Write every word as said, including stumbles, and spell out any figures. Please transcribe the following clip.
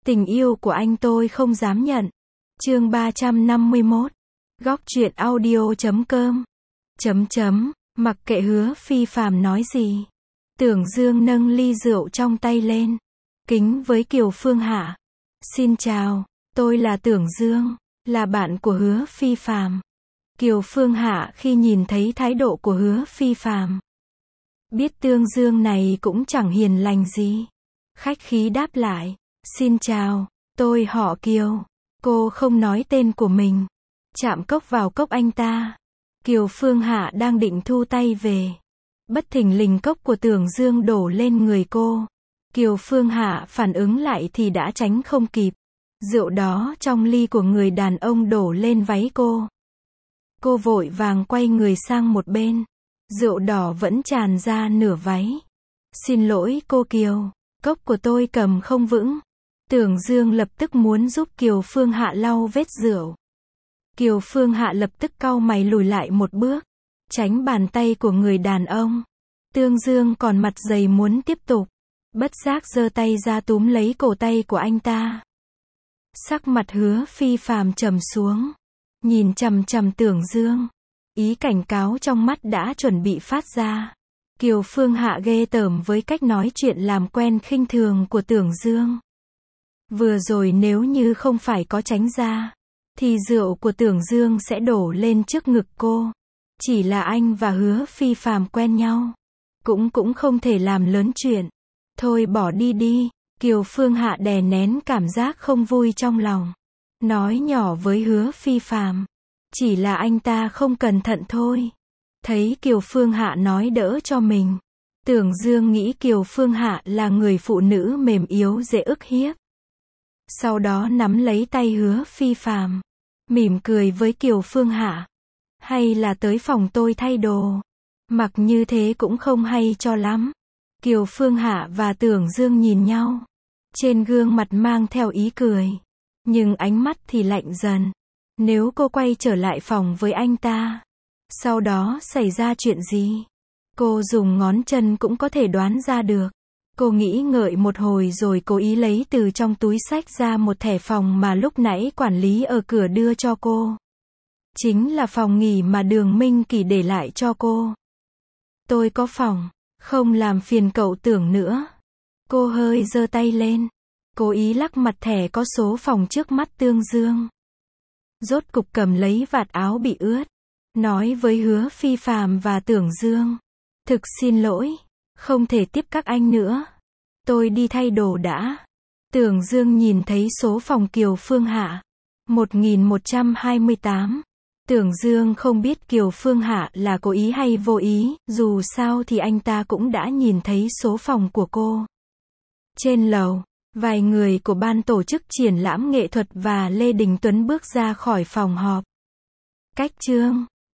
Tình yêu của anh tôi không dám nhận. Chương ba trăm năm mươi mốt. Góc truyện audio chấm com. Chấm chấm, mặc kệ Hứa Phi Phàm nói gì. Tưởng Dương nâng ly rượu trong tay lên. Kính với Kiều Phương Hạ. Xin chào, tôi là Tưởng Dương, là bạn của Hứa Phi Phàm. Kiều Phương Hạ khi nhìn thấy thái độ của Hứa Phi Phàm, biết Tương Dương này cũng chẳng hiền lành gì. Khách khí đáp lại, xin chào, tôi họ Kiều. Cô không nói tên của mình. Chạm cốc vào cốc anh ta. Kiều Phương Hạ đang định thu tay về. Bất thình lình cốc của Tưởng Dương đổ lên người cô. Kiều Phương Hạ phản ứng lại thì đã tránh không kịp. Rượu đó trong ly của người đàn ông đổ lên váy cô. Cô vội vàng quay người sang một bên. Rượu đỏ vẫn tràn ra nửa váy. Xin lỗi cô Kiều, cốc của tôi cầm không vững. Tưởng Dương lập tức muốn giúp Kiều Phương Hạ lau vết rượu. Kiều Phương Hạ lập tức cau mày lùi lại một bước, tránh bàn tay của người đàn ông. Tương Dương còn mặt dày muốn tiếp tục, bất giác giơ tay ra túm lấy cổ tay của anh ta. Sắc mặt Hứa Phi Phàm trầm xuống, nhìn chằm chằm Tưởng Dương, ý cảnh cáo trong mắt đã chuẩn bị phát ra. Kiều Phương Hạ ghê tởm với cách nói chuyện làm quen khinh thường của Tưởng Dương. Vừa rồi nếu như không phải có tránh ra, thì rượu của Tưởng Dương sẽ đổ lên trước ngực cô. Chỉ là anh và Hứa Phi Phàm quen nhau, cũng cũng không thể làm lớn chuyện. Thôi bỏ đi đi. Kiều Phương Hạ đè nén cảm giác không vui trong lòng, nói nhỏ với Hứa Phi Phàm, chỉ là anh ta không cẩn thận thôi. Thấy Kiều Phương Hạ nói đỡ cho mình, Tưởng Dương nghĩ Kiều Phương Hạ là người phụ nữ mềm yếu dễ ức hiếp. Sau đó nắm lấy tay Hứa Phi Phàm, mỉm cười với Kiều Phương Hạ. Hay là tới phòng tôi thay đồ, mặc như thế cũng không hay cho lắm. Kiều Phương Hạ và Tưởng Dương nhìn nhau, trên gương mặt mang theo ý cười, nhưng ánh mắt thì lạnh dần. Nếu cô quay trở lại phòng với anh ta, sau đó xảy ra chuyện gì, cô dùng ngón chân cũng có thể đoán ra được. Cô nghĩ ngợi một hồi rồi cố ý lấy từ trong túi xách ra một thẻ phòng mà lúc nãy quản lý ở cửa đưa cho cô. Chính là phòng nghỉ mà Đường Minh Kỳ để lại cho cô. Tôi có phòng, không làm phiền cậu Tưởng nữa. Cô hơi giơ tay lên, cố ý lắc mặt thẻ có số phòng trước mắt Tương Dương. Rốt cục cầm lấy vạt áo bị ướt, nói với Hứa Phi Phàm và Tưởng Dương, thực xin lỗi, không thể tiếp các anh nữa. Tôi đi thay đồ đã. Tưởng Dương nhìn thấy số phòng Kiều Phương Hạ, một nghìn một trăm hai mươi tám. Tưởng Dương không biết Kiều Phương Hạ là cố ý hay vô ý, dù sao thì anh ta cũng đã nhìn thấy số phòng của cô. Trên lầu, vài người của ban tổ chức triển lãm nghệ thuật và Lê Đình Tuấn bước ra khỏi phòng họp. Cách chương